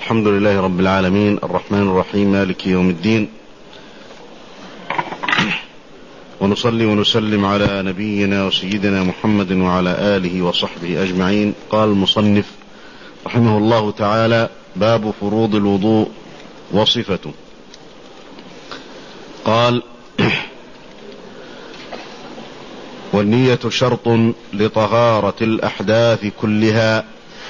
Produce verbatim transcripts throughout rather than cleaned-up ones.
الحمد لله رب العالمين الرحمن الرحيم مالك يوم الدين، ونصلي ونسلم على نبينا وسيدنا محمد وعلى آله وصحبه أجمعين. قال المصنف رحمه الله تعالى: باب فروض الوضوء وصفته. قال: والنية شرط لطهارة الأحداث كلها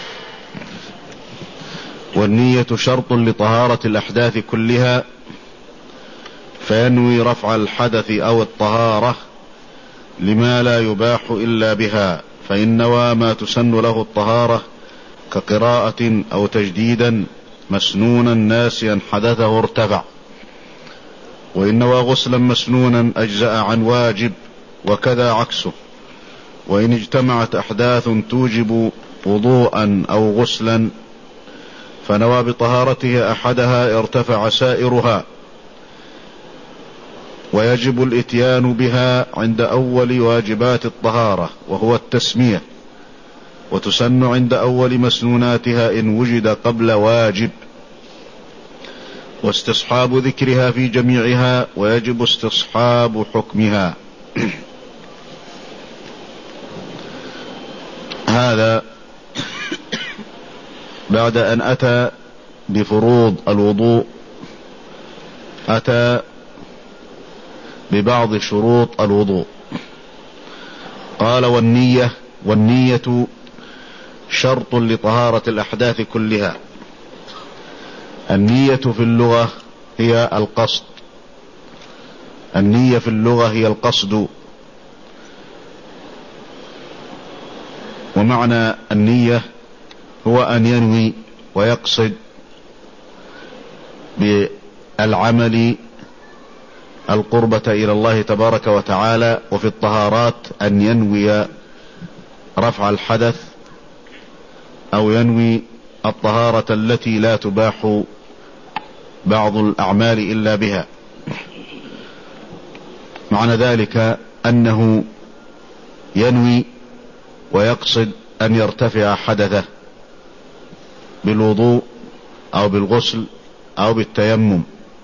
والنية شرط لطهارة الأحداث كلها فينوي رفع الحدث أو الطهارة لما لا يباح إلا بها، فإن نوى ما تسن له الطهارة كقراءة أو تجديدا مسنونا ناسيا حدثه ارتفع، وإن نوى غسلا مسنونا أجزأ عن واجب، وكذا عكسه. وإن اجتمعت أحداث توجب وضوءا أو غسلا فنوى بطهارته أحدها ارتفع سائرها، ويجب الإتيان بها عند أول واجبات الطهارة وهو التسمية، وتسن عند أول مسنوناتها إن وجد قبل واجب، واستصحاب ذكرها في جميعها، ويجب استصحاب حكمها. هذا بعد أن أتى بفروض الوضوء أتى ببعض شروط الوضوء. قال: والنية والنية شرط لطهارة الأحداث كلها. النية في اللغة هي القصد النية في اللغة هي القصد ومعنى النية هو أن ينوي ويقصد بالعمل القربة إلى الله تبارك وتعالى، وفي الطهارات أن ينوي رفع الحدث أو ينوي الطهارة التي لا تباح بعض الأعمال إلا بها. معنى ذلك أنه ينوي ويقصد أن يرتفع حدثه بالوضوء أو بالغسل أو بالتيمم.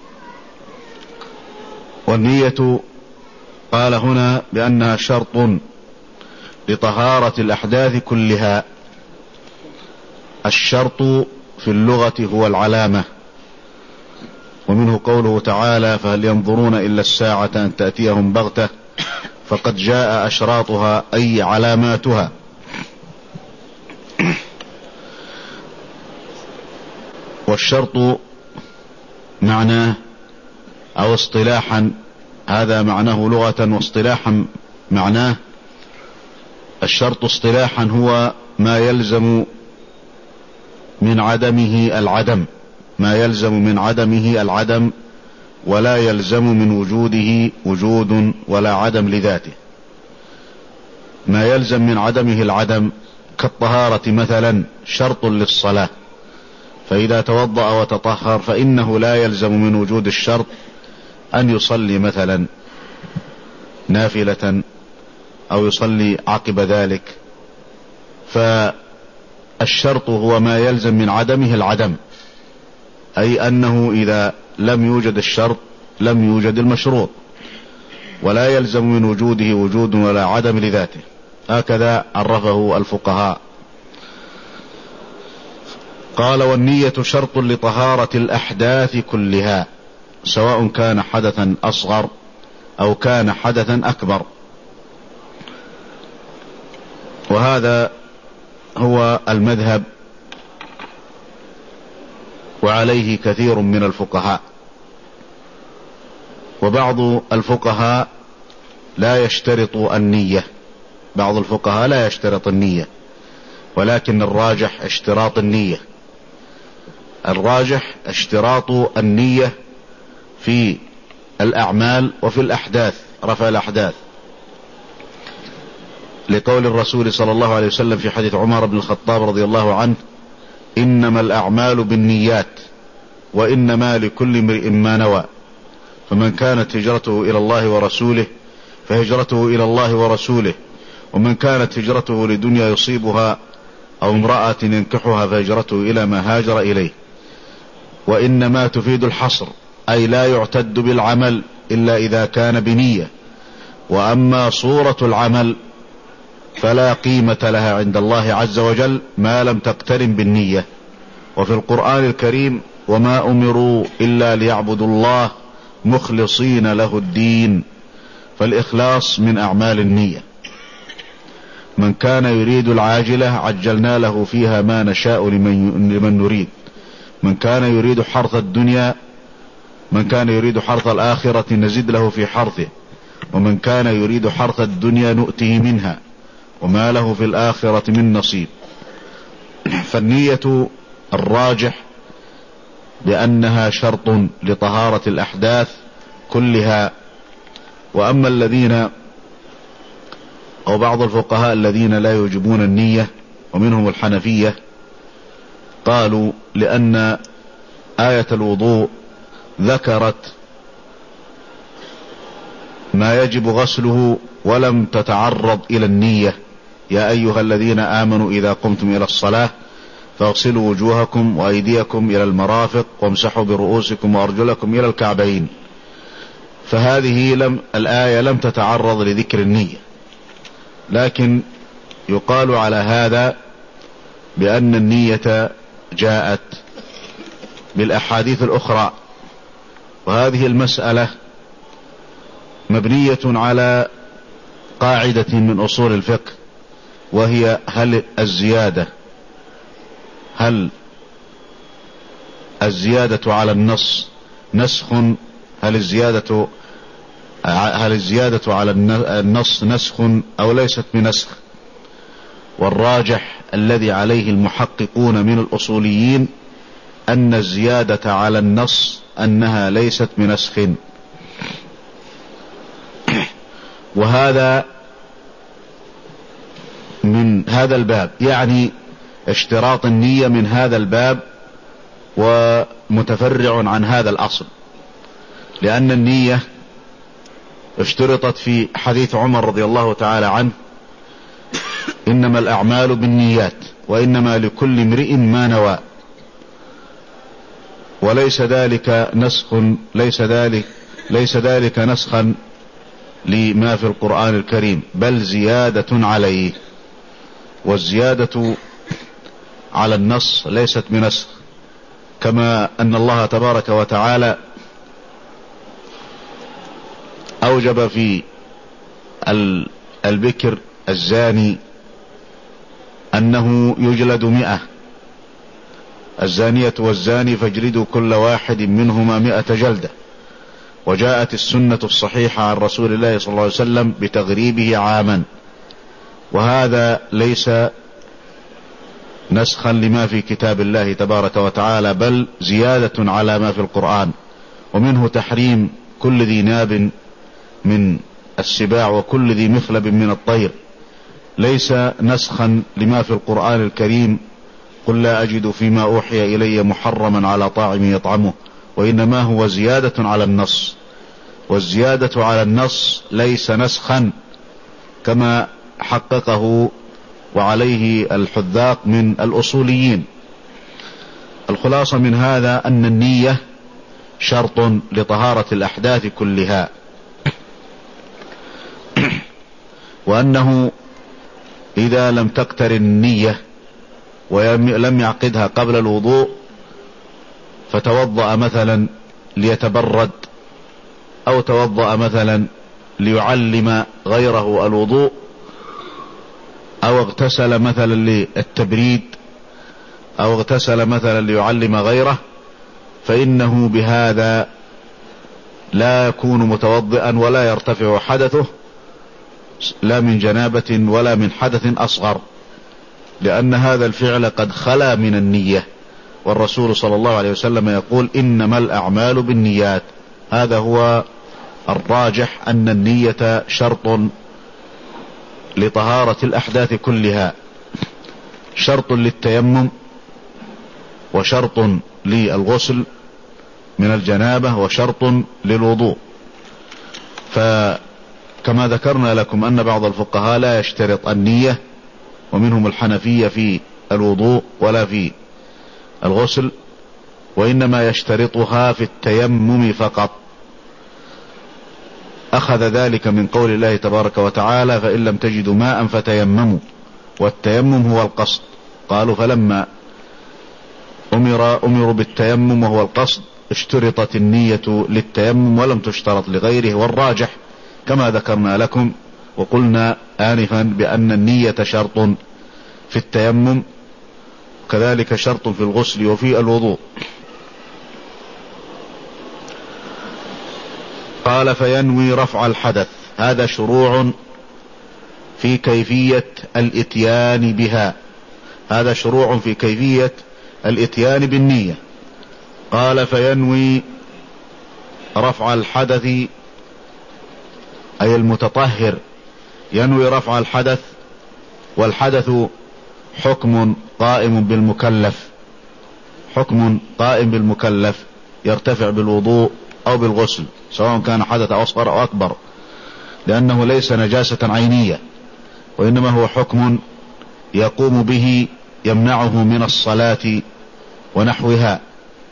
والنية قال هنا بأنها شرط لطهارة الأحداث كلها. الشرط في اللغة هو العلامة، ومنه قوله تعالى: فهل ينظرون إلا الساعة أن تأتيهم بغتة فقد جاء أشراطها، أي علاماتها. والشرط معناه أو اصطلاحا، هذا معناه لغة، واصطلاحا معناه الشرط اصطلاحا هو ما يلزم من عدمه العدم ما يلزم من عدمه العدم ولا يلزم من وجوده وجود ولا عدم لذاته. ما يلزم من عدمه العدم كالطهارة مثلا شرط للصلاة، فإذا توضأ وتطهر فإنه لا يلزم من وجود الشرط أن يصلي مثلا نافلة أو يصلي عقب ذلك. فالشرط هو ما يلزم من عدمه العدم، أي أنه إذا لم يوجد الشرط لم يوجد المشروط، ولا يلزم من وجوده وجود ولا عدم لذاته. هكذا عرفه الفقهاء. قال: والنية شرط لطهارة الأحداث كلها، سواء كان حدثا أصغر أو كان حدثا أكبر. وهذا هو المذهب، وعليه كثير من الفقهاء. وبعض الفقهاء لا يشترط النية بعض الفقهاء لا يشترط النية ولكن الراجح اشتراط النية الراجح اشتراط النية في الأعمال وفي الأحداث، رفع الأحداث، لقول الرسول صلى الله عليه وسلم في حديث عمر بن الخطاب رضي الله عنه: إنما الأعمال بالنيات وإنما لكل امرئ ما نوى، فمن كانت هجرته إلى الله ورسوله فهجرته إلى الله ورسوله، ومن كانت هجرته لدنيا يصيبها أو امرأة ينكحها فهجرته إلى ما هاجر إليه. وإنما تفيد الحصر، أي لا يعتد بالعمل إلا إذا كان بنية. وأما صورة العمل فلا قيمة لها عند الله عز وجل ما لم تقترن بالنية. وفي القرآن الكريم: وما أمروا إلا ليعبدوا الله مخلصين له الدين. فالإخلاص من أعمال النية. من كان يريد العاجلة عجلنا له فيها ما نشاء لمن, لمن نريد. من كان يريد حرث الدنيا من كان يريد حرث الآخرة نزد له في حرثه، ومن كان يريد حرث الدنيا نؤته منها وما له في الآخرة من نصيب. فالنية الراجح بأنها شرط لطهارة الأحداث كلها. وأما الذين أو بعض الفقهاء الذين لا يوجبون النية ومنهم الحنفية قالوا لأن آية الوضوء ذكرت ما يجب غسله ولم تتعرض إلى النية: يا أيها الذين آمنوا إذا قمتم إلى الصلاة فاغسلوا وجوهكم وأيديكم إلى المرافق وامسحوا برؤوسكم وأرجلكم إلى الكعبين. فهذه لم الآية لم تتعرض لذكر النية، لكن يقال على هذا بأن النية جاءت بالأحاديث الأخرى. وهذه المسألة مبنية على قاعدة من أصول الفقه، وهي: هل الزيادة هل الزيادة على النص نسخ هل الزيادة هل الزيادة على النص نسخ أو ليست بنسخ؟ والراجح الذي عليه المحققون من الأصوليين أن الزيادة على النص أنها ليست بنسخ. وهذا من هذا الباب، يعني اشتراط النية من هذا الباب ومتفرع عن هذا الأصل، لأن النية اشترطت في حديث عمر رضي الله تعالى عنه: إنما الأعمال بالنيات وإنما لكل امرئ ما نوى. وليس ذلك نسخ ليس ذلك ليس ذلك نسخا لما في القرآن الكريم، بل زيادة عليه. والزيادة على النص ليست بنسخ، كما أن الله تبارك وتعالى أوجب في البكر الزاني أنه يجلد مئة، الزانية والزاني فاجلدوا كل واحد منهما مئة جلدة. وجاءت السنة الصحيحة عن رسول الله صلى الله عليه وسلم بتغريبه عاما. وهذا ليس نسخا لما في كتاب الله تبارك وتعالى، بل زيادة على ما في القرآن. ومنه تحريم كل ذي ناب من السباع وكل ذي مخلب من الطير، ليس نسخا لما في القرآن الكريم: قل لا أجد فيما أوحي إلي محرما على طاعم يطعمه، وإنما هو زيادة على النص. والزيادة على النص ليس نسخا كما حققه وعليه الحذاق من الأصوليين. الخلاصة من هذا أن النية شرط لطهارة الأحداث كلها، وأنه إذا لم تقترن النية ولم يعقدها قبل الوضوء فتوضأ مثلا ليتبرد، أو توضأ مثلا ليعلم غيره الوضوء، أو اغتسل مثلا للتبريد، أو اغتسل مثلا ليعلم غيره، فإنه بهذا لا يكون متوضئا ولا يرتفع حدثه، لا من جنابة ولا من حدث أصغر، لأن هذا الفعل قد خلا من النية. والرسول صلى الله عليه وسلم يقول: إنما الأعمال بالنيات. هذا هو الراجح، أن النية شرط لطهارة الأحداث كلها، شرط للتيمم وشرط للغسل من الجنابة وشرط للوضوء. فكما ذكرنا لكم أن بعض الفقهاء لا يشترط النية، ومنهم الحنفية في الوضوء ولا في الغسل، وإنما يشترطها في التيمم فقط. أخذ ذلك من قول الله تبارك وتعالى: فإن لم تجدوا ماء فتيمموا، والتيمم هو القصد. قالوا فلما أمر أمروا بالتيمم وهو القصد اشترطت النية للتيمم ولم تشترط لغيره، والراجح كما ذكرنا لكم وقلنا آنفا بأن النية شرط في التيمم، كذلك شرط في الغسل وفي الوضوء. قال: فينوي رفع الحدث. هذا شروع في كيفية الاتيان بها، هذا شروع في كيفية الاتيان بالنية. قال: فينوي رفع الحدث، أي المتطهر ينوي رفع الحدث، والحدث حكم قائم بالمكلف، حكم قائم بالمكلف يرتفع بالوضوء أو بالغسل، سواء كان حدث أصغر أو أكبر، لأنه ليس نجاسة عينية، وإنما هو حكم يقوم به يمنعه من الصلاة ونحوها.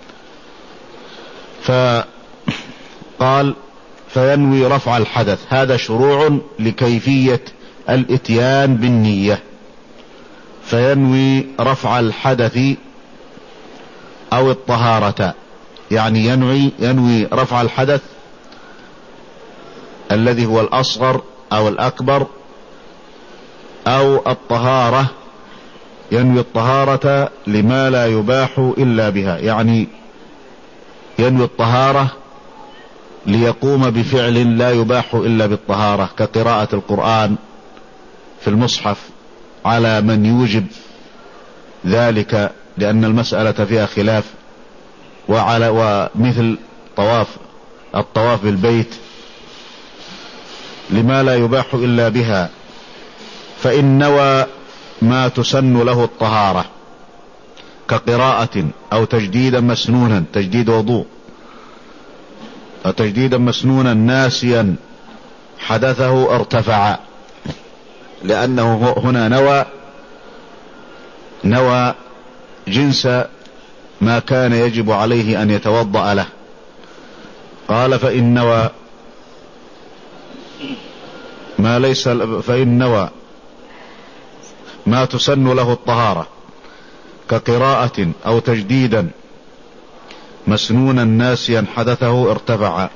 فقال: فينوي رفع الحدث. هذا شروع لكيفية الاتيان بالنية. فينوي رفع الحدث أو الطهارة، يعني ينوي ينوي رفع الحدث الذي هو الأصغر أو الأكبر، أو الطهارة، ينوي الطهارة لما لا يباح إلا بها، يعني ينوي الطهارة ليقوم بفعل لا يباح إلا بالطهارة، كقراءة القرآن في المصحف على من يوجب ذلك، لأن المسألة فيها خلاف، وعلى ومثل طواف الطواف بالبيت لما لا يباح إلا بها. فإن نوى ما تسن له الطهارة كقراءة أو تجديدا مسنونا، تجديد وضوء، أو تجديدا مسنونا ناسيا حدثه ارتفع، لأنه هنا نوى نوى جنس ما كان يجب عليه أن يتوضأ له. قال: فإن نوى ما ليس فإن نوى ما تسن له الطهارة كقراءة أو تجديدا مسنونا ناسيا حدثه ارتفع.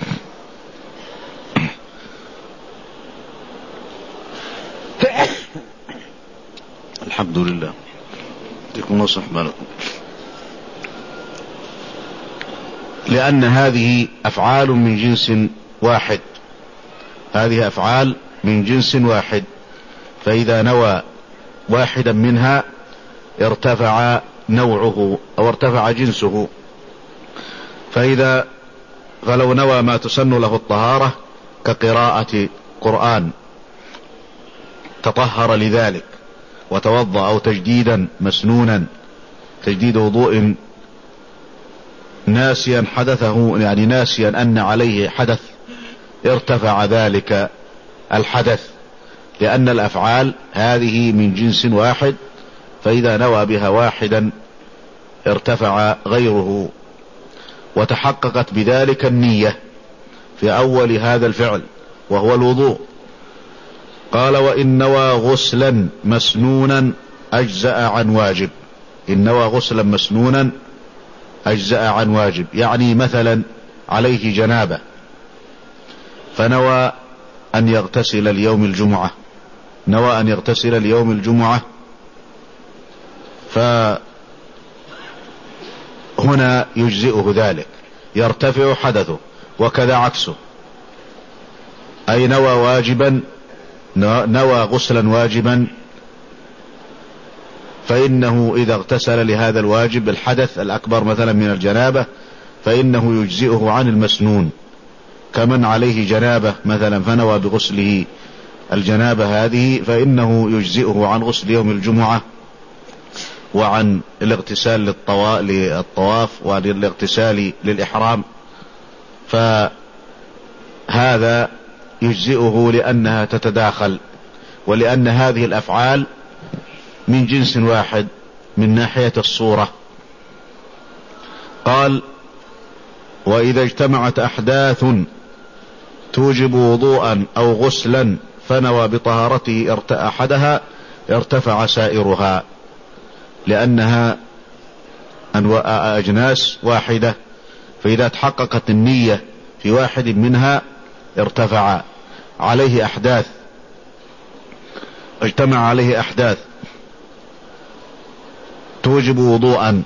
الحمد لله. يكون نصح بالكم، لأن هذه أفعال من جنس واحد، هذه أفعال من جنس واحد، فإذا نوى واحدا منها ارتفع نوعه أو ارتفع جنسه. فإذا فلو نوى ما تسن له الطهارة كقراءة قرآن تطهر لذلك وتوضأ، أو تجديدا مسنونا تجديد وضوء ناسيا حدثه، يعني ناسيا أن عليه حدث، ارتفع ذلك الحدث، لأن الأفعال هذه من جنس واحد، فإذا نوى بها واحدا ارتفع غيره، وتحققت بذلك النية في أول هذا الفعل وهو الوضوء. قال: وإن نوى غسلا مسنونا أجزأ عن واجب. إن نوى غسلا مسنونا أجزأ عن واجب، يعني مثلا عليه جنابة فنوى أن يغتسل اليوم الجمعة، نوى أن يغتسل اليوم الجمعة، فهنا يجزئه ذلك، يرتفع حدثه. وكذا عكسه، أي نوى واجبا، نوى غسلا واجبا، فإنه إذا اغتسل لهذا الواجب الحدث الأكبر مثلا من الجنابة فإنه يجزئه عن المسنون، كمن عليه جنابة مثلا فنوى بغسله الجنابة هذه فإنه يجزئه عن غسل يوم الجمعة وعن الاغتسال للطواف والاغتسال للإحرام، فهذا يجزئه لأنها تتداخل، ولأن هذه الأفعال من جنس واحد من ناحية الصورة. قال: وإذا اجتمعت أحداث توجب وضوءا أو غسلا فنوى بطهارته أحدها ارتفع سائرها، لأنها أجناس واحدة، فإذا تحققت النية في واحد منها ارتفع. عليه أحداث، اجتمع عليه أحداث توجب وضوءا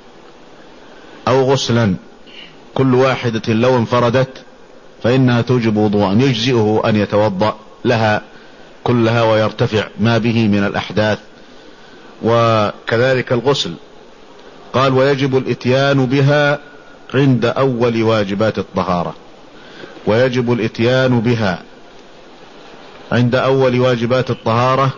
أو غسلا، كل واحدة لو انفردت فإنها توجب وضوءا، يجزئه أن يتوضأ لها كلها ويرتفع ما به من الأحداث. وكذلك الغسل. قال: ويجب الإتيان بها عند أول واجبات الطهارة. ويجب الإتيان بها عند أول واجبات الطهارة.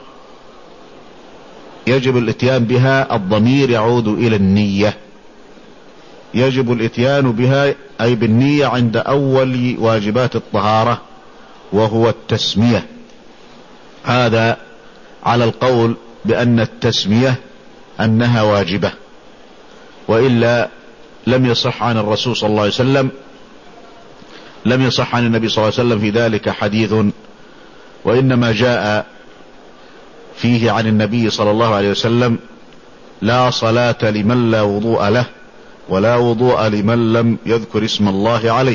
يجب الإتيان بها، الضمير يعود إلى النية. يجب الإتيان بها أي بالنية عند أول واجبات الطهارة، وهو التسمية. هذا على القول بأن التسمية أنها واجبة، وإلا لم يصح عن الرسول صلى الله عليه وسلم لم يصح عن النبي صلى الله عليه وسلم في ذلك حديث، وإنما جاء فيه عن النبي صلى الله عليه وسلم: لا صلاة لمن لا وضوء له، ولا وضوء لمن لم يذكر اسم الله عليه.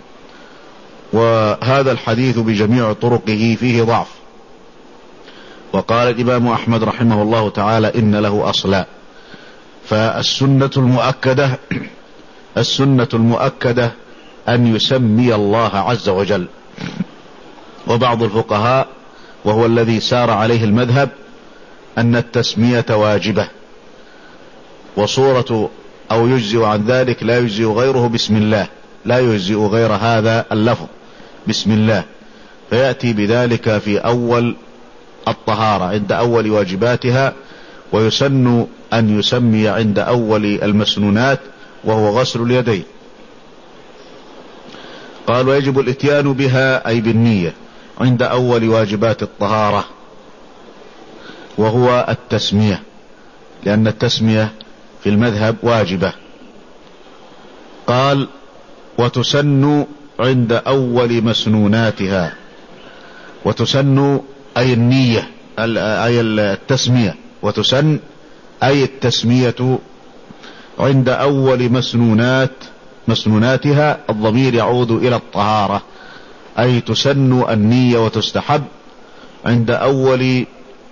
وهذا الحديث بجميع طرقه فيه ضعف. وقال الإمام أحمد رحمه الله تعالى: إن له أصلا. فالسنة المؤكدة السنة المؤكدة أن يسمي الله عز وجل. وبعض الفقهاء، وهو الذي سار عليه المذهب، أن التسمية واجبة، وصورة أو يجزئ عن ذلك لا يجزئ غيره بسم الله، لا يجزئ غير هذا اللفظ بسم الله، فيأتي بذلك في أول الطهارة عند أول واجباتها. ويسن أن يسمي عند أول المسنونات، وهو غسل اليدين. قال: ويجب الإتيان بها أي بالنية عند أول واجبات الطهارة، وهو التسمية، لأن التسمية في المذهب واجبة. قال: وتسن عند أول مسنوناتها. وتسن أي النية، أي التسمية. وتسن أي التسمية عند أول مسنونات مسنوناتها، الضمير يعود إلى الطهارة، أي تسن النية وتستحب عند أول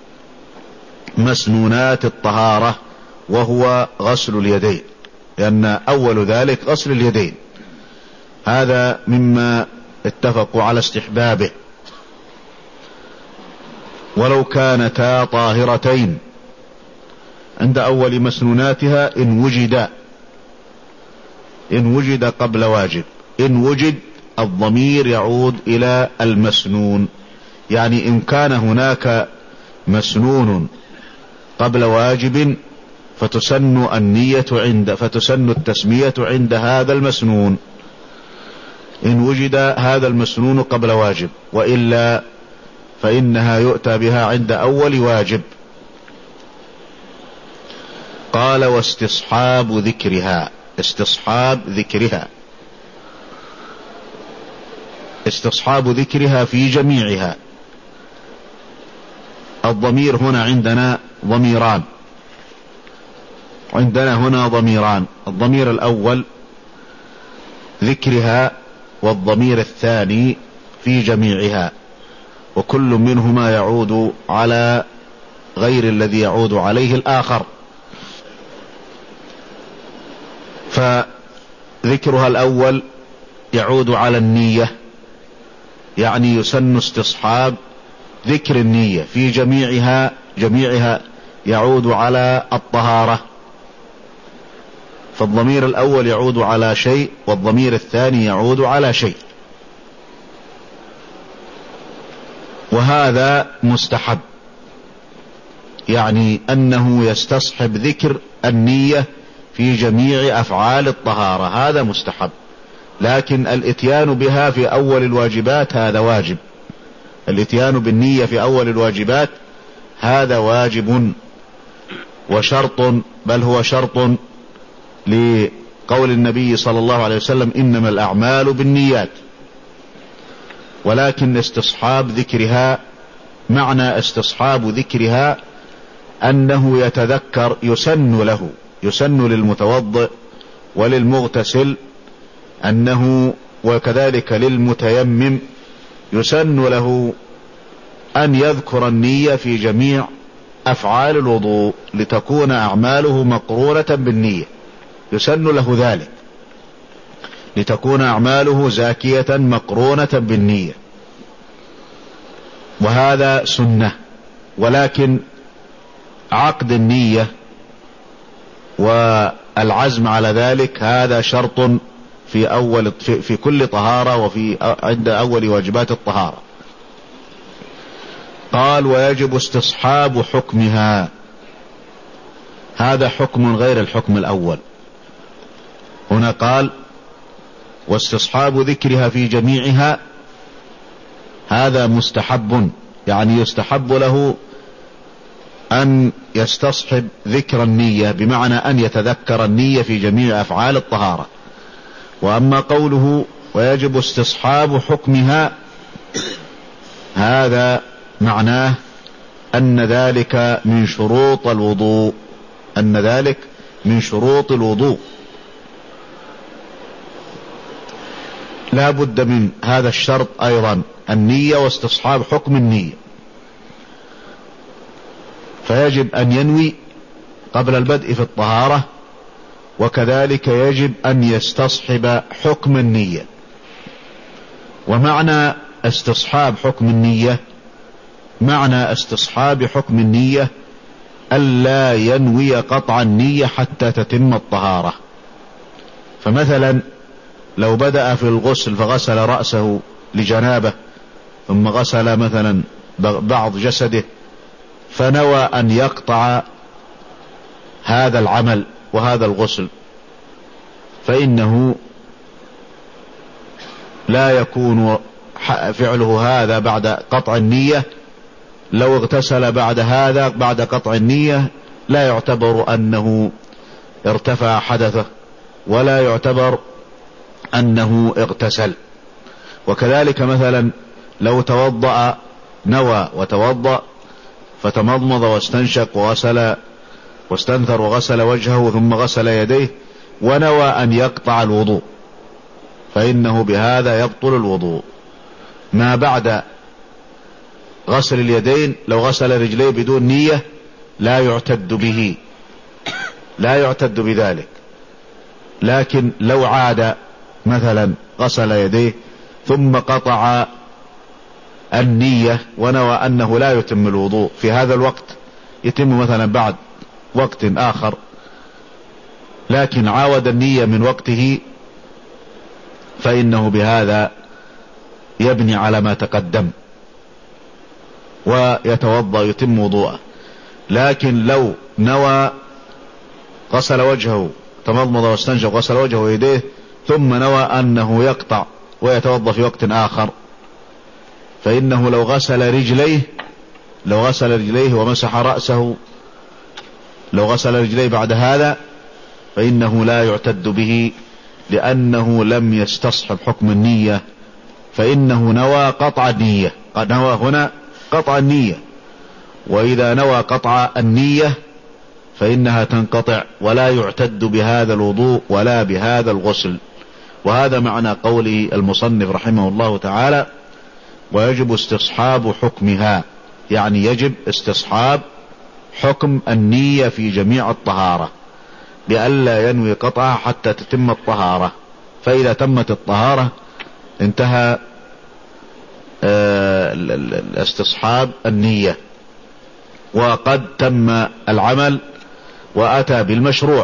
مسنونات الطهارة، وهو غسل اليدين، لأن أول ذلك غسل اليدين. هذا مما اتفقوا على استحبابه، ولو كانتا طاهرتين عند أول مسنوناتها إن وجد إن وجد قبل واجب. إن وجد الضمير يعود إلى المسنون، يعني إن كان هناك مسنون قبل واجب فتسن النية عند فتسن التسمية عند هذا المسنون، إن وجد هذا المسنون قبل واجب، وإلا فإنها يؤتى بها عند أول واجب. قال: واستصحاب ذكرها. استصحاب ذكرها استصحاب ذكرها في جميعها. الضمير هنا عندنا ضميران عندنا هنا ضميران الضمير الأول ذكرها، والضمير الثاني في جميعها، وكل منهما يعود على غير الذي يعود عليه الآخر. فذكرها الأول يعود على النية، يعني يسن استصحاب ذكر النية في جميعها جميعها يعود على الطهارة. فالضمير الأول يعود على شيء، والضمير الثاني يعود على شيء، وهذا مستحب، يعني أنه يستصحب ذكر النية في جميع أفعال الطهارة، هذا مستحب. لكن الاتيان بها في أول الواجبات هذا واجب. الاتيان بالنية في أول الواجبات هذا واجب وشرط، بل هو شرط لقول النبي صلى الله عليه وسلم إنما الأعمال بالنيات، ولكن استصحاب ذكرها، معنى استصحاب ذكرها أنه يتذكر، يسن له، يسن للمتوضئ وللمغتسل أنه، وكذلك للمتيمم يسن له أن يذكر النية في جميع أفعال الوضوء لتكون أعماله مقرونة بالنية، يسن له ذلك لتكون أعماله زاكية مقرونة بالنية، وهذا سنة. ولكن عقد النية والعزم على ذلك هذا شرط في أول في, في كل طهارة وفي عند أول واجبات الطهارة. قال ويجب استصحاب حكمها، هذا حكم غير الحكم الأول. هنا قال واستصحاب ذكرها في جميعها، هذا مستحب، يعني يستحب له أن يستصحب ذكر النية، بمعنى أن يتذكر النية في جميع أفعال الطهارة. وأما قوله ويجب استصحاب حكمها، هذا معناه أن ذلك من شروط الوضوء، أن ذلك من شروط الوضوء، لا بد من هذا الشرط أيضا، النية واستصحاب حكم النية. فيجب أن ينوي قبل البدء في الطهارة، وكذلك يجب أن يستصحب حكم النية. ومعنى استصحاب حكم النية، معنى استصحاب حكم النية ألا ينوي قطع النية حتى تتم الطهارة. فمثلا لو بدأ في الغسل فغسل رأسه لجنابه، ثم غسل مثلا بعض جسده، فنوى أن يقطع هذا العمل وهذا الغسل، فإنه لا يكون فعله هذا بعد قطع النية. لو اغتسل بعد هذا بعد قطع النية لا يعتبر أنه ارتفع حدثه، ولا يعتبر أنه اغتسل. وكذلك مثلا لو توضأ، نوى وتوضأ فتمضمض واستنشق وغسل واستنثر وغسل وجهه ثم غسل يديه، ونوى أن يقطع الوضوء، فإنه بهذا يبطل الوضوء. ما بعد غسل اليدين، لو غسل رجليه بدون نية لا يعتد به، لا يعتد بذلك. لكن لو عاد مثلا غسل يديه ثم قطع النية ونوى أنه لا يتم الوضوء في هذا الوقت، يتم مثلا بعد وقت آخر، لكن عاود النية من وقته، فإنه بهذا يبني على ما تقدم ويتوضأ يتم وضوءه. لكن لو نوى غسل وجهه، تمضمض واستنشق غسل وجهه ويديه، ثم نوى أنه يقطع ويتوضأ في وقت آخر، فإنه لو غسل رجليه لو غسل رجليه ومسح رأسه، لو غسل رجليه بعد هذا فإنه لا يعتد به، لأنه لم يستصحب حكم النية، فإنه نوى قطع النية، قد نوى هنا قطع النية. وإذا نوى قطع النية فإنها تنقطع، ولا يعتد بهذا الوضوء ولا بهذا الغسل. وهذا معنى قوله المصنف رحمه الله تعالى ويجب استصحاب حكمها، يعني يجب استصحاب حكم النية في جميع الطهارة، بألا ينوي قطعها حتى تتم الطهارة. فإذا تمت الطهارة انتهى استصحاب النية، وقد تم العمل وأتى بالمشروع.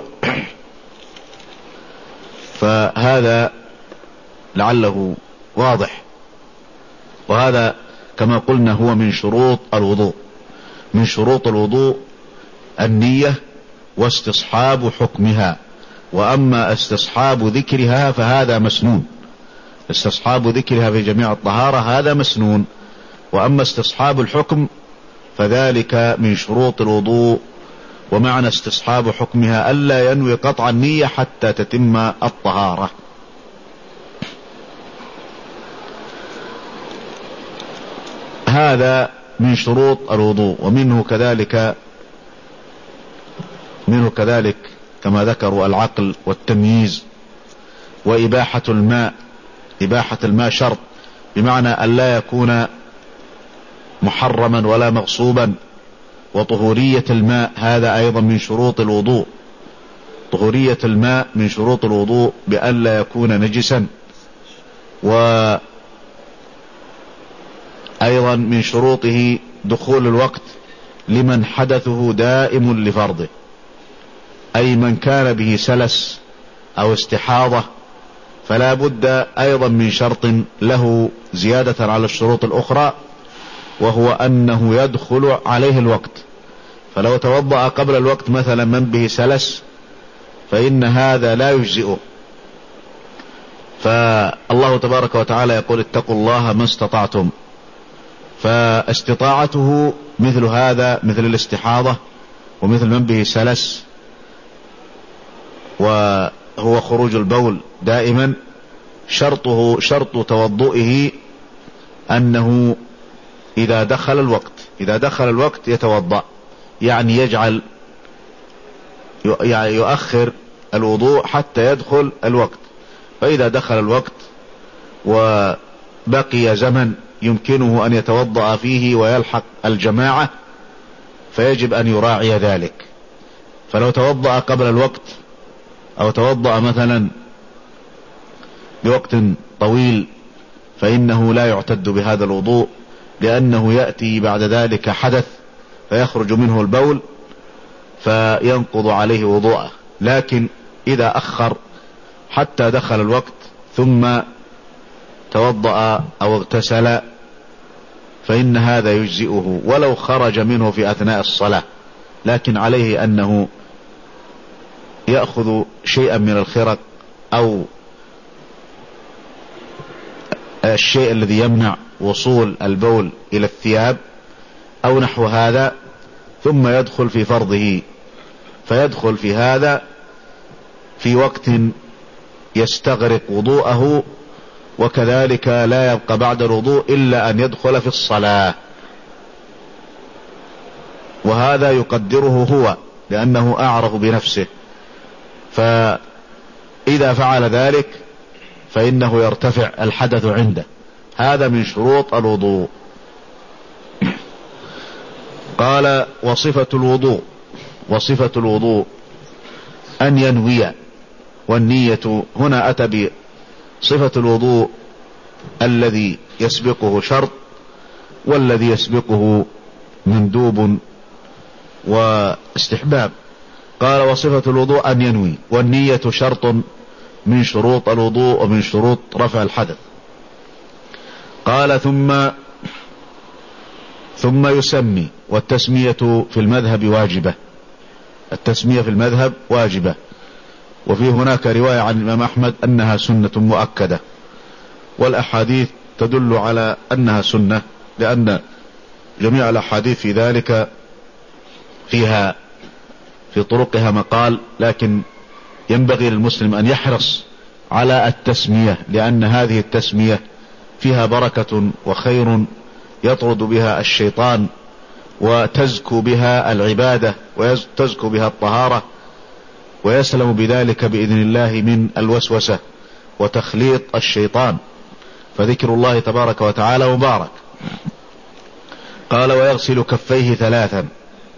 فهذا لعله واضح. وهذا كما قلنا هو من شروط الوضوء، من شروط الوضوء النية واستصحاب حكمها. وأما استصحاب ذكرها فهذا مسنون، استصحاب ذكرها في جميع الطهارة هذا مسنون. وأما استصحاب الحكم فذلك من شروط الوضوء ومعنى استصحاب حكمها ألا ينوي قطع النية حتى تتم الطهارة. هذا من شروط الوضوء. ومنه كذلك منه كذلك كما ذكروا العقل والتمييز وإباحة الماء. إباحة الماء شرط، بمعنى أن لا يكون محرما ولا مغصوبا. وطهورية الماء هذا أيضا من شروط الوضوء. طهورية الماء من شروط الوضوء بأن لا يكون نجسا. وأيضا من شروطه دخول الوقت لمن حدثه دائم لفرضه، أي من كان به سلس أو استحاضة، فلا بد أيضا من شرط له زيادة على الشروط الأخرى، وهو أنه يدخل عليه الوقت. فلو توضأ قبل الوقت مثلا من به سلس فإن هذا لا يجزئه. فالله تبارك وتعالى يقول اتقوا الله ما استطعتم، فاستطاعته مثل هذا مثل الاستحاضة ومثل من به سلس وهو خروج البول دائما، شرطه شرط توضؤه أنه إذا دخل الوقت إذا دخل الوقت يتوضأ، يعني يجعل يعني يؤخر الوضوء حتى يدخل الوقت. فإذا دخل الوقت وبقي زمن يمكنه أن يتوضأ فيه ويلحق الجماعة فيجب أن يراعي ذلك. فلو توضأ قبل الوقت أو توضأ مثلا بوقت طويل فإنه لا يعتد بهذا الوضوء، لأنه يأتي بعد ذلك حدث فيخرج منه البول فينقض عليه وضوءه. لكن إذا أخر حتى دخل الوقت ثم توضأ أو اغتسل فإن هذا يجزئه ولو خرج منه في أثناء الصلاة، لكن عليه أنه يأخذ شيئا من الخرق أو الشيء الذي يمنع وصول البول إلى الثياب أو نحو هذا، ثم يدخل في فرضه، فيدخل في هذا في وقت يستغرق وضوءه، وكذلك لا يبقى بعد الوضوء إلا أن يدخل في الصلاة، وهذا يقدره هو لأنه أعرف بنفسه. فإذا فعل ذلك فإنه يرتفع الحدث عنده. هذا من شروط الوضوء. قال وصفة الوضوء وصفة الوضوء أن ينوي، والنية هنا أتى بصفة الوضوء الذي يسبقه شرط والذي يسبقه مندوب واستحباب. قال وصفة الوضوء أن ينوي، والنية شرط من شروط الوضوء ومن شروط رفع الحدث. قال ثم ثم يسمي، والتسمية في المذهب واجبة. التسمية في المذهب واجبة، وفي هناك رواية عن الإمام أحمد أنها سنة مؤكدة، والأحاديث تدل على أنها سنة، لأن جميع الأحاديث في ذلك فيها في طرقها مقال، لكن ينبغي للمسلم أن يحرص على التسمية، لأن هذه التسمية فيها بركة وخير يطرد بها الشيطان، وتزكو بها العبادة، وتزكو بها الطهارة، ويسلم بذلك بإذن الله من الوسوسة وتخليط الشيطان. فذكر الله تبارك وتعالى مبارك. قال ويغسل كفيه ثلاثا،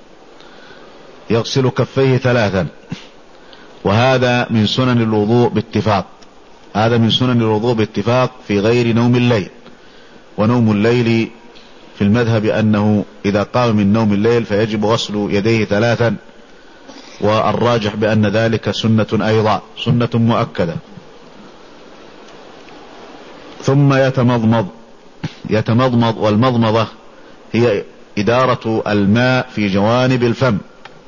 يغسل كفيه ثلاثا، وهذا من سنن الوضوء باتفاق. هذا من سنن الوضوء باتفاق في غير نوم الليل. ونوم الليل في المذهب أنه إذا قام من نوم الليل فيجب غسل يديه ثلاثا، والراجح بأن ذلك سنة أيضا، سنة مؤكدة. ثم يتمضمض يتمضمض والمضمضة هي إدارة الماء في جوانب الفم.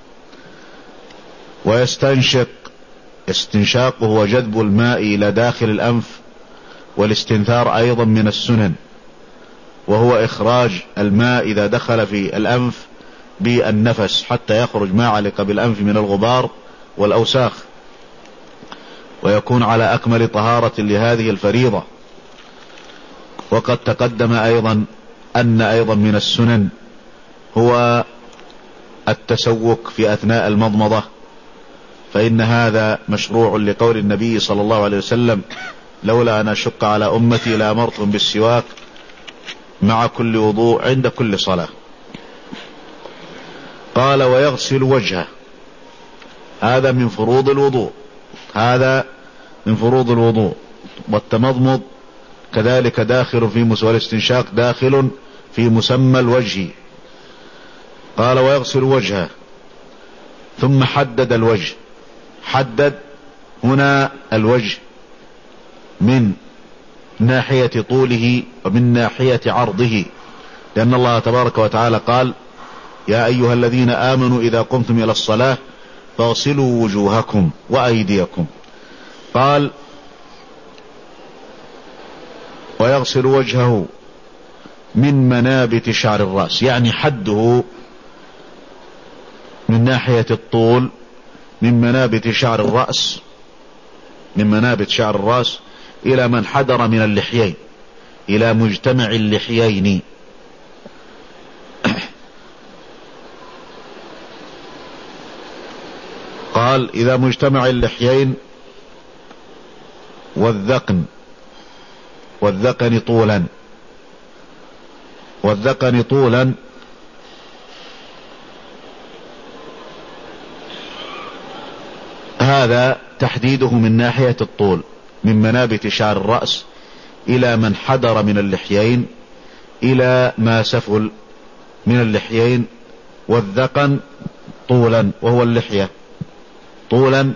ويستنشق، استنشاقه وجذب الماء إلى داخل الأنف، والاستنثار أيضا من السنن، وهو إخراج الماء إذا دخل في الأنف بالنفس حتى يخرج ما علق بالأنف من الغبار والأوساخ، ويكون على أكمل طهارة لهذه الفريضة. وقد تقدم أيضا أن أيضا من السنن هو التسوك في أثناء المضمضة، فإن هذا مشروع لقول النبي صلى الله عليه وسلم: لولا أن أشق على أمتي لأمرتهم بالسواك مع كل وضوء عند كل صلاة. قال: ويغسل وجهه، هذا من فروض الوضوء، هذا من فروض الوضوء. والتمضمض كذلك داخل في مسمى الاستنشاق، داخل في مسمى الوجه. قال: ويغسل وجهه، ثم حدد الوجه. حدد هنا الوجه من ناحية طوله ومن ناحية عرضه، لأن الله تبارك وتعالى قال: يا أيها الذين آمنوا إذا قمتم إلى الصلاة فاغسلوا وجوهكم وأيديكم. قال: ويغسل وجهه من منابت شعر الرأس، يعني حده من ناحية الطول من منابت شعر الرأس، من منابت شعر الرأس إلى من حدر من اللحيين، إلى مجتمع اللحيين. قال: إذا مجتمع اللحيين والذقن، والذقن طولا، والذقن طولا هذا تحديده من ناحية الطول من منابت شعر الرأس إلى من حدر من اللحيين إلى ما سفل من اللحيين. والذقن طولا وهو اللحية طولا،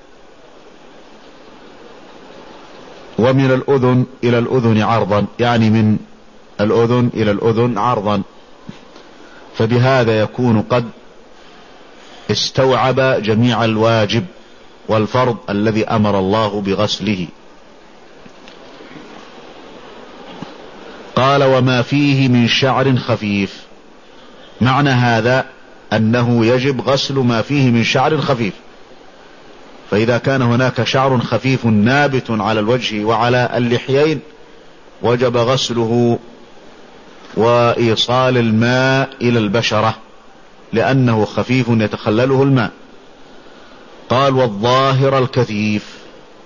ومن الأذن إلى الأذن عرضا، يعني من الأذن إلى الأذن عرضا. فبهذا يكون قد استوعب جميع الواجب والفرض الذي أمر الله بغسله. قال: وما فيه من شعر خفيف. معنى هذا أنه يجب غسل ما فيه من شعر خفيف، فإذا كان هناك شعر خفيف نابت على الوجه وعلى اللحيين وجب غسله وإيصال الماء إلى البشرة، لأنه خفيف يتخلله الماء. قال: والظاهر الكثيف.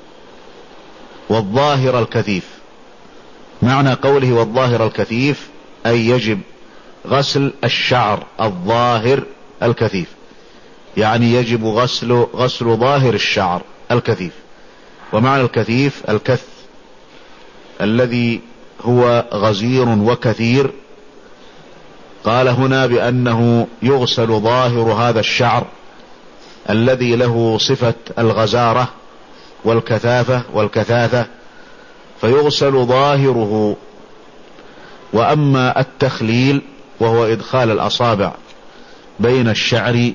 والظاهر الكثيف، معنى قوله والظاهر الكثيف أي يجب غسل الشعر الظاهر الكثيف، يعني يجب غسل غسل ظاهر الشعر الكثيف. ومعنى الكثيف الكث الذي هو غزير وكثير. قال هنا بأنه يغسل ظاهر هذا الشعر الذي له صفة الغزارة والكثافة والكثاثة، فيغسل ظاهره. وأما التخليل وهو إدخال الأصابع بين الشعر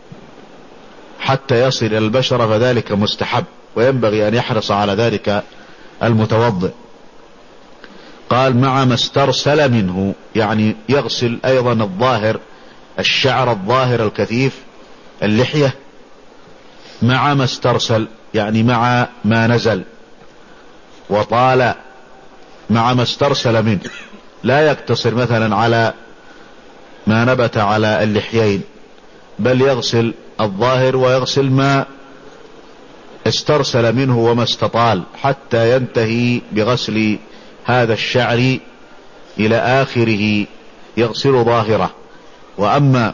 حتى يصل إلى البشرة فذلك مستحب، وينبغي أن يحرص على ذلك المتوضئ. قال: مع ما استرسل منه، يعني يغسل أيضا الظاهر الشعر الظاهر الكثيف اللحية مع ما استرسل، يعني مع ما نزل وطال، مع ما استرسل منه، لا يقتصر مثلا على ما نبت على اللحيين، بل يغسل الظاهر ويغسل ما استرسل منه وما استطال، حتى ينتهي بغسل هذا الشعر إلى آخره، يغسل ظاهره. وأما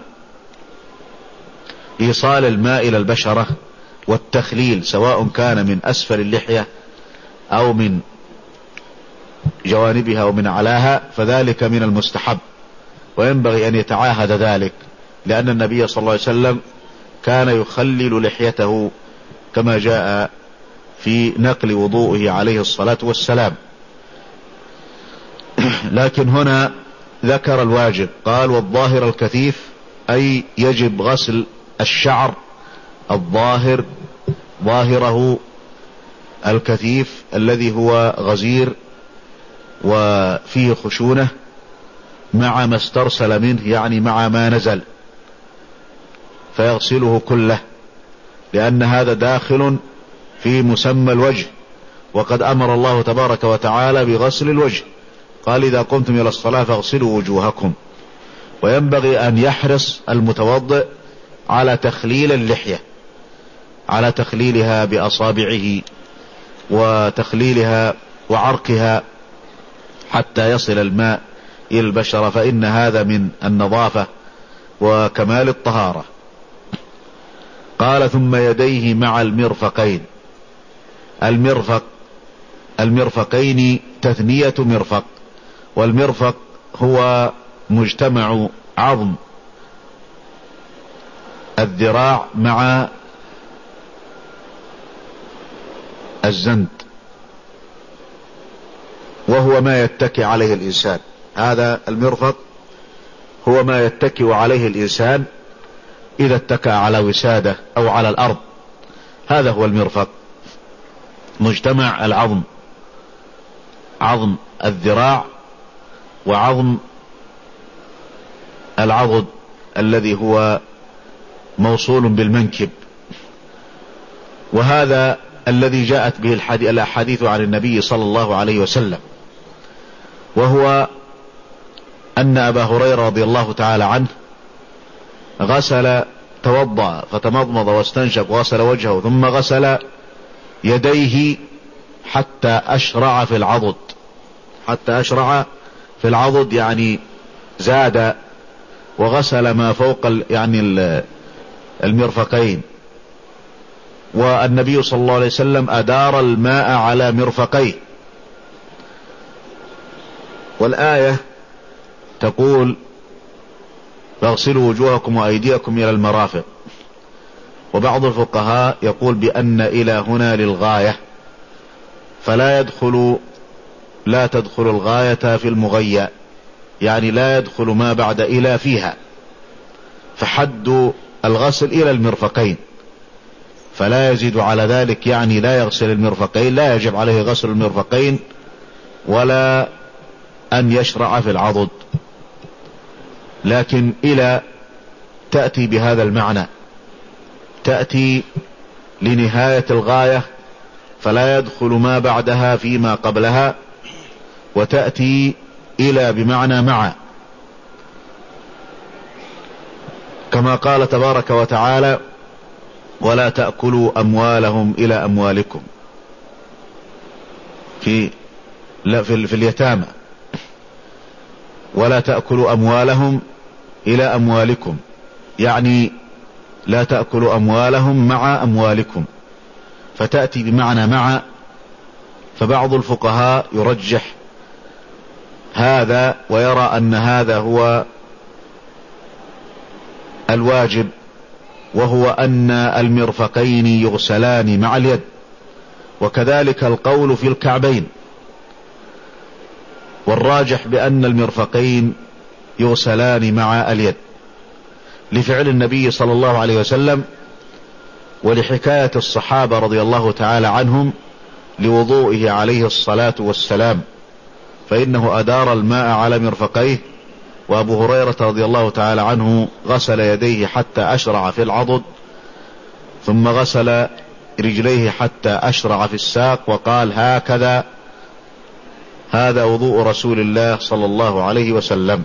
إيصال الماء إلى البشرة والتخليل سواء كان من أسفل اللحية أو من جوانبها أو من أعلاها فذلك من المستحب، وينبغي أن يتعاهد ذلك، لأن النبي صلى الله عليه وسلم كان يخلل لحيته كما جاء في نقل وضوءه عليه الصلاة والسلام. لكن هنا ذكر الواجب، قال: والظاهر الكثيف أي يجب غسل الشعر الظاهر ظاهره الكثيف الذي هو غزير وفيه خشونة مع ما استرسل منه، يعني مع ما نزل فيغسله كله، لأن هذا داخل في مسمى الوجه، وقد أمر الله تبارك وتعالى بغسل الوجه، قال إذا قمتم إلى الصلاة فاغسلوا وجوهكم. وينبغي أن يحرص المتوضئ على تخليل اللحية، على تخليلها بأصابعه وتخليلها وعرقها حتى يصل الماء إلى البشرة، فإن هذا من النظافة وكمال الطهارة. قال ثم يديه مع المرفقين. المرفق المرفقين تثنية مرفق، والمرفق هو مجتمع عظم الذراع مع الزند، وهو ما يتكي عليه الإنسان. هذا المرفق هو ما يتكي عليه الإنسان إذا اتكى على وسادة أو على الأرض، هذا هو المرفق، مجتمع العظم، عظم الذراع وعظم العضد الذي هو موصول بالمنكب. وهذا الذي جاءت به الأحاديث عن النبي صلى الله عليه وسلم، وهو أن أبا هريرة رضي الله تعالى عنه غسل توضأ فتمضمض واستنشق وغسل وجهه ثم غسل يديه حتى أشرع في العضد، حتى أشرع في العضد يعني زاد وغسل ما فوق يعني المرفقين. والنبي صلى الله عليه وسلم أدار الماء على مرفقيه. والآية تقول فاغسلوا وجوهكم وأيديكم إلى المرافق. وبعض الفقهاء يقول بأن إلى هنا للغاية، فلا يدخل لا تدخل الغاية في المغية، يعني لا يدخل ما بعد إلى فيها، فحد الغسل إلى المرفقين، فلا يزيد على ذلك، يعني لا يغسل المرفقين، لا يجب عليه غسل المرفقين ولا أن يشرع في العضد، لكن إلى تأتي بهذا المعنى، تأتي لنهاية الغاية فلا يدخل ما بعدها فيما قبلها، وتأتي إلى بمعنى مع، كما قال تبارك وتعالى ولا تأكلوا أموالهم إلى أموالكم في لا في, في اليتامى، ولا تأكلوا أموالهم إلى أموالكم، يعني لا تأكلوا أموالهم مع أموالكم، فتأتي بمعنى مع. فبعض الفقهاء يرجح هذا ويرى أن هذا هو الواجب، وهو أن المرفقين يغسلان مع اليد، وكذلك القول في الكعبين، والراجح بأن المرفقين يغسلان مع اليد لفعل النبي صلى الله عليه وسلم، ولحكاية الصحابة رضي الله تعالى عنهم لوضوئه عليه الصلاة والسلام، فإنه أدار الماء على مرفقيه. وأبو هريرة رضي الله تعالى عنه غسل يديه حتى أشرع في العضد، ثم غسل رجليه حتى أشرع في الساق، وقال هكذا هذا وضوء رسول الله صلى الله عليه وسلم.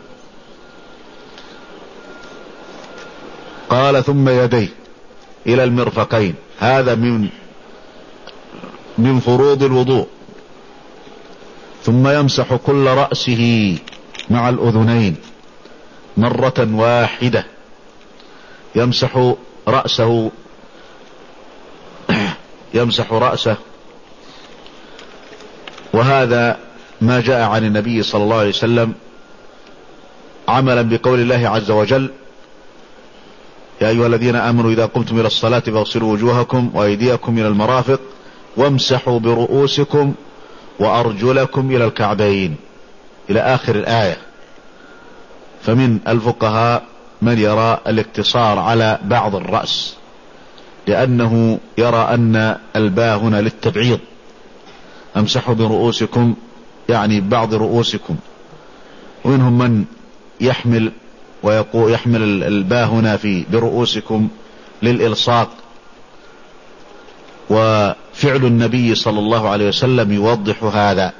قال ثم يديه إلى المرفقين، هذا من من فروض الوضوء. ثم يمسح كل رأسه مع الأذنين مرة واحدة، يمسح رأسه يمسح رأسه وهذا ما جاء عن النبي صلى الله عليه وسلم عملا بقول الله عز وجل يا أيها الذين آمنوا إذا قمتم إلى الصلاة فاغسلوا وجوهكم وأيديكم إلى المرافق وامسحوا برؤوسكم وأرجلكم إلى الكعبين إلى آخر الآية. فمن الفقهاء من يرى الاقتصار على بعض الرأس، لأنه يرى أن الباء هنا للتبعيض، امسحوا برؤوسكم يعني بعض رؤوسكم. ومنهم من يحمل ويقول يحمل الباء هنا في برؤوسكم للإلصاق. وفعل النبي صلى الله عليه وسلم يوضح هذا.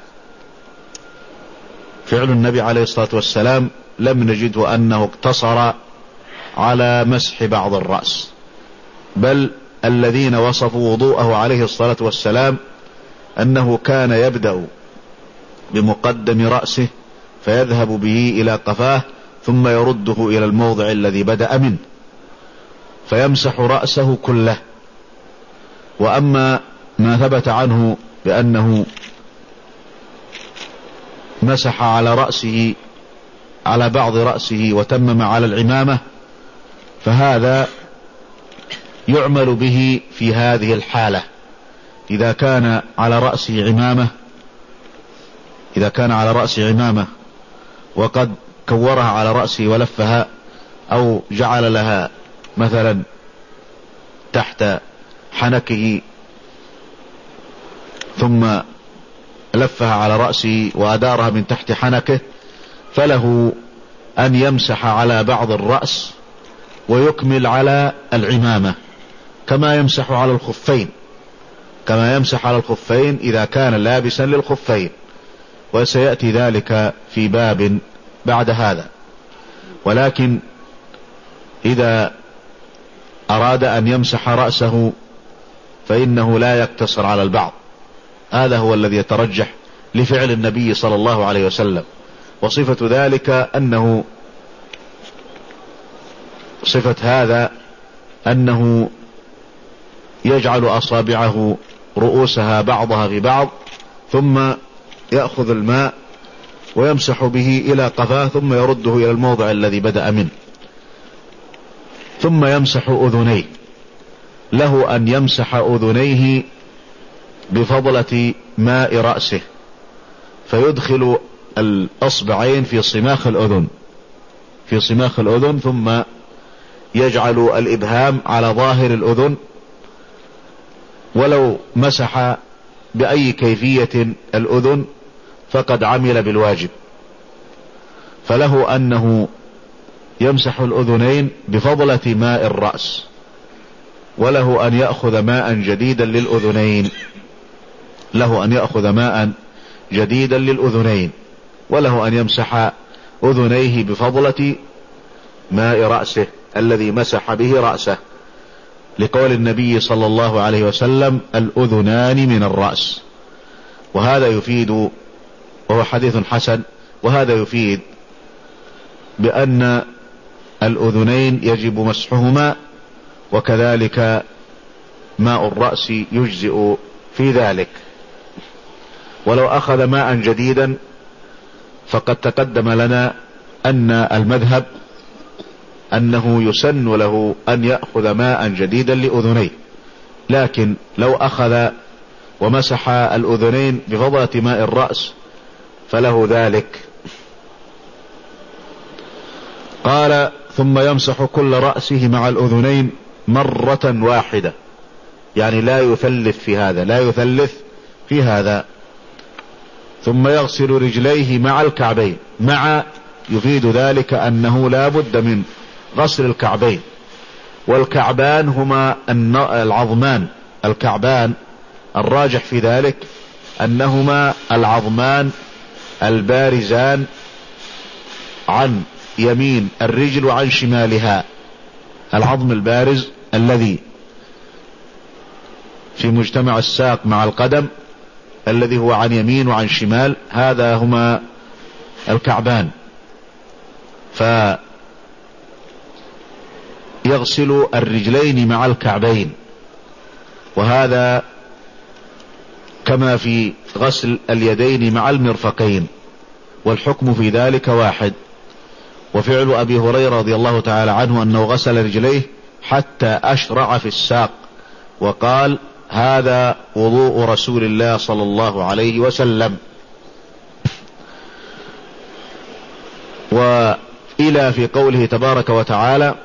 فعل النبي عليه الصلاة والسلام لم نجده أنه اقتصر على مسح بعض الرأس، بل الذين وصفوا وضوءه عليه الصلاة والسلام أنه كان يبدأ بمقدم رأسه فيذهب به إلى قفاه ثم يرده إلى الموضع الذي بدأ منه فيمسح رأسه كله. وأما ما ثبت عنه بأنه مسح على رأسه على بعض رأسه وتمم على العمامة فهذا يعمل به في هذه الحالة إذا كان على رأسه عمامة إذا كان على رأسه عمامة وقد كورها على رأسه ولفها، أو جعل لها مثلا تحت حنكه ثم لفها على رأسه وأدارها من تحت حنكه، فله أن يمسح على بعض الرأس ويكمل على العمامة كما يمسح على الخفين كما يمسح على الخفين إذا كان لابسا للخفين، وسيأتي ذلك في باب بعد هذا. ولكن إذا أراد أن يمسح رأسه فإنه لا يقتصر على البعض. هذا هو الذي يترجح لفعل النبي صلى الله عليه وسلم. وصفة ذلك أنه صفة هذا أنه يجعل أصابعه رؤوسها بعضها في بعض ثم يأخذ الماء ويمسح به إلى قفاه ثم يرده إلى الموضع الذي بدأ منه، ثم يمسح أذنيه. له أن يمسح أذنيه بفضلة ماء رأسه فيدخل الأصبعين في صماخ الأذن في صماخ الأذن ثم يجعل الإبهام على ظاهر الأذن. ولو مسح بأي كيفية الأذن فقد عمل بالواجب، فله أنه يمسح الأذنين بفضلة ماء الرأس، وله أن يأخذ ماء جديدا للأذنين له أن يأخذ ماء جديدا للأذنين وله أن يمسح أذنيه بفضلة ماء رأسه الذي مسح به رأسه، لقول النبي صلى الله عليه وسلم: الأذنان من الرأس. وهذا يفيد، وهو حديث حسن، وهذا يفيد بأن الأذنين يجب مسحهما، وكذلك ماء الرأس يجزئ في ذلك. ولو أخذ ماء جديدا فقد تقدم لنا أن المذهب أنه يسن له أن يأخذ ماء جديدا لأذنيه، لكن لو أخذ ومسح الأذنين بفضلة ماء الرأس فله ذلك. قال: ثم يمسح كل رأسه مع الأذنين مرة واحدة، يعني لا يثلث في هذا لا يثلث في هذا ثم يغسل رجليه مع الكعبين. مع يفيد ذلك أنه لا بد من غسل الكعبين، والكعبان هما العظمان. الكعبان الراجح في ذلك أنهما العظمان البارزان عن يمين الرجل وعن شمالها. العظم البارز الذي في مجتمع الساق مع القدم الذي هو عن يمين وعن شمال، هذا هما الكعبان. فيغسل الرجلين مع الكعبين، وهذا كما في غسل اليدين مع المرفقين، والحكم في ذلك واحد. وفعل أبي هريرة رضي الله تعالى عنه أنه غسل رجليه حتى أشرع في الساق، وقال: هذا وضوء رسول الله صلى الله عليه وسلم. وإلى في قوله تبارك وتعالى: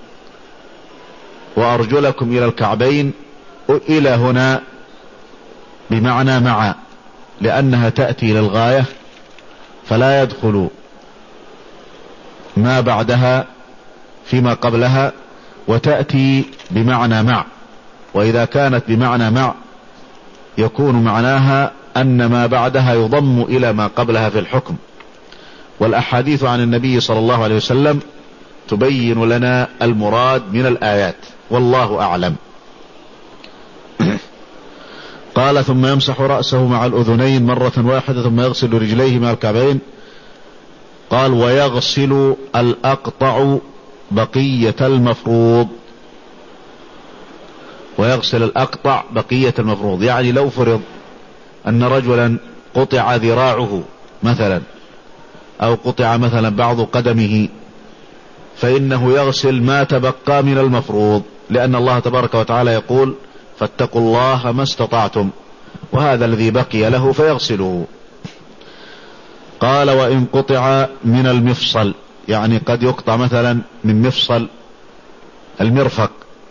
وأرجلكم إلى الكعبين، إلى هنا بمعنى مع، لأنها تأتي للغاية فلا يدخل ما بعدها فيما قبلها، وتأتي بمعنى مع، وإذا كانت بمعنى مع يكون معناها أن ما بعدها يضم إلى ما قبلها في الحكم. والأحاديث عن النبي صلى الله عليه وسلم تبين لنا المراد من الآيات، والله أعلم. قال: ثم يمسح رأسه مع الأذنين مرة واحدة ثم يغسل رجليه مع الكعبين. قال: ويغسل الأقطع بقية المفروض. ويغسل الأقطع بقية المفروض، يعني لو فرض أن رجلا قطع ذراعه مثلا، أو قطع مثلا بعض قدمه، فإنه يغسل ما تبقى من المفروض، لأن الله تبارك وتعالى يقول: فاتقوا الله ما استطعتم، وهذا الذي بقي له فيغسله. قال: وإن قطع من المفصل، يعني قد يقطع مثلا من مفصل المرفق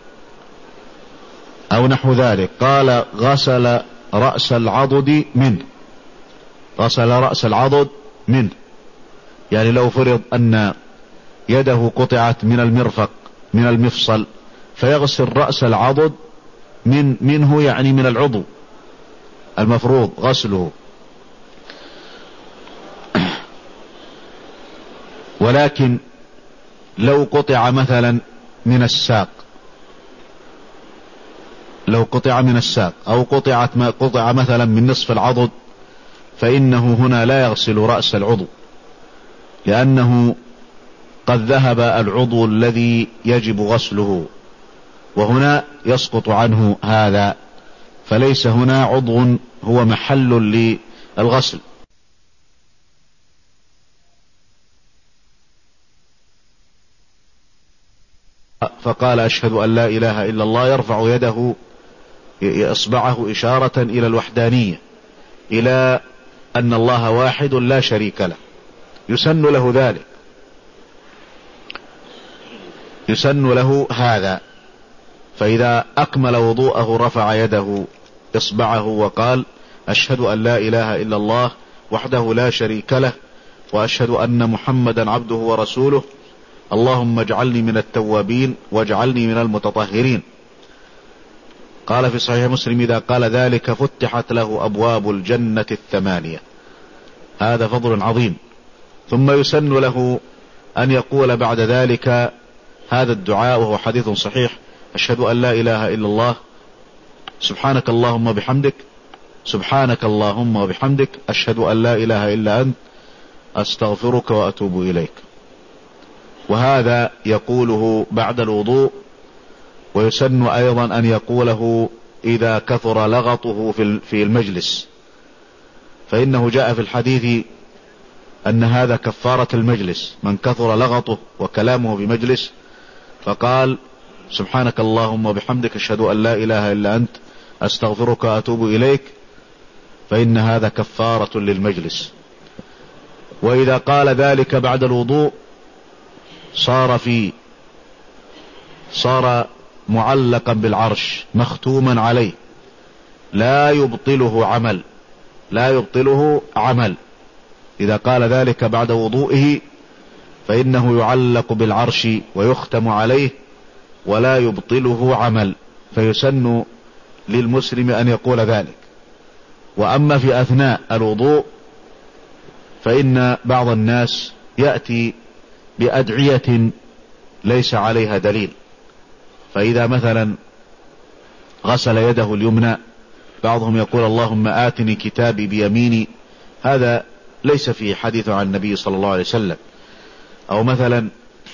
أو نحو ذلك. قال: غسل رأس العضد منه. غسل رأس العضد منه، يعني لو فرض أن يده قطعت من المرفق من المفصل، فيغسل رأس العضد من منه، يعني من العضو المفروض غسله. ولكن لو قطع مثلا من الساق، لو قطع من الساق أو قطعت ما قطع مثلا من نصف العضد، فإنه هنا لا يغسل رأس العضو، لأنه قد ذهب العضو الذي يجب غسله، وهنا يسقط عنه هذا، فليس هنا عضو هو محل للغسل. فقال: أشهد أن لا إله إلا الله، يرفع يده إصبعه إشارة إلى الوحدانية، إلى أن الله واحد لا شريك له، يسن له ذلك، يسن له هذا. فإذا أكمل وضوءه رفع يده إصبعه وقال: أشهد أن لا إله إلا الله وحده لا شريك له، وأشهد أن محمدا عبده ورسوله، اللهم اجعلني من التوابين واجعلني من المتطهرين. قال في صحيح مسلم: إذا قال ذلك فتحت له أبواب الجنة الثمانية. هذا فضل عظيم. ثم يسن له أن يقول بعد ذلك هذا الدعاء، وهو حديث صحيح: أشهد أن لا إله إلا الله، سبحانك اللهم وبحمدك، سبحانك اللهم وبحمدك، أشهد أن لا إله إلا أنت، أستغفرك وأتوب إليك. وهذا يقوله بعد الوضوء. ويسن أيضا أن يقوله إذا كثر لغطه في المجلس، فإنه جاء في الحديث أن هذا كفارة المجلس، من كثر لغطه وكلامه في مجلس فقال: سبحانك اللهم وبحمدك، أشهد أن لا إله إلا أنت، أستغفرك وأتوب إليك، فإن هذا كفارة للمجلس. وإذا قال ذلك بعد الوضوء صار في صار معلقا بالعرش مختوما عليه، لا يبطله عمل، لا يبطله عمل. إذا قال ذلك بعد وضوئه فإنه يعلق بالعرش ويختم عليه ولا يبطله عمل، فيسن للمسلم أن يقول ذلك. وأما في أثناء الوضوء فإن بعض الناس يأتي بأدعية ليس عليها دليل، فإذا مثلا غسل يده اليمنى بعضهم يقول: اللهم آتني كتابي بيميني، هذا ليس فيه حديث عن النبي صلى الله عليه وسلم. أو مثلا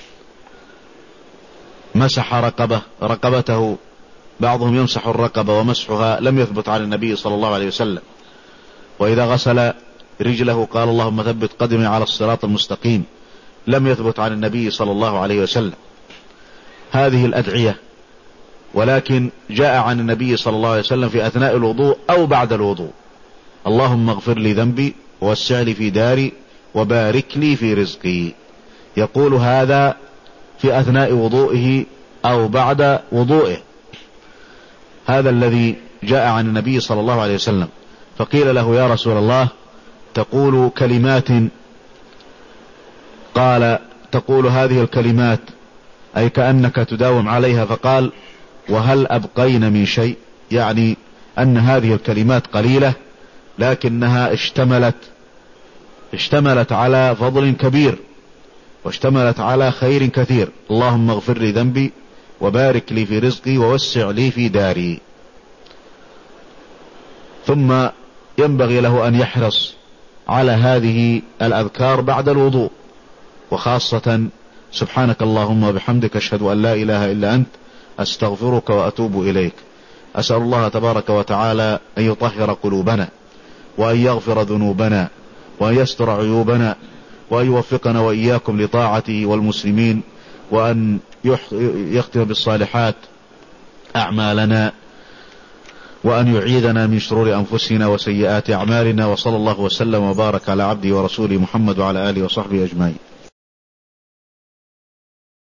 مسح رقبة رقبته، بعضهم يمسح الرقبة ومسحها لم يثبت عن النبي صلى الله عليه وسلم. وإذا غسل رجله قال: اللهم ثبت قدمي على الصراط المستقيم، لم يثبت عن النبي صلى الله عليه وسلم. هذه الأدعية، ولكن جاء عن النبي صلى الله عليه وسلم في أثناء الوضوء أو بعد الوضوء: اللهم اغفر لي ذنبي ووسع لي في داري وبارك لي في رزقي. يقول هذا في أثناء وضوئه أو بعد وضوئه. هذا الذي جاء عن النبي صلى الله عليه وسلم. فقيل له: يا رسول الله، تقول كلمات، قال: تقول هذه الكلمات أي كأنك تداوم عليها. فقال وهل أبقين من شيء، يعني أن هذه الكلمات قليلة لكنها اشتملت اشتملت على فضل كبير واشتملت على خير كثير. اللهم اغفر لي ذنبي وبارك لي في رزقي ووسع لي في داري. ثم ينبغي له أن يحرص على هذه الأذكار بعد الوضوء، وخاصة سبحانك اللهم وبحمدك أشهد أن لا إله إلا أنت أستغفرك وأتوب إليك. أسأل الله تبارك وتعالى أن يطهر قلوبنا وأن يغفر ذنوبنا وأن يستر عيوبنا وأن يوفقنا وإياكم لطاعته والمسلمين، وأن يختم بالصالحات أعمالنا، وأن يعيذنا من شرور أنفسنا وسيئات أعمالنا. وصلى الله وسلم وبارك على عبده ورسوله محمد وعلى آله وصحبه أجمعين.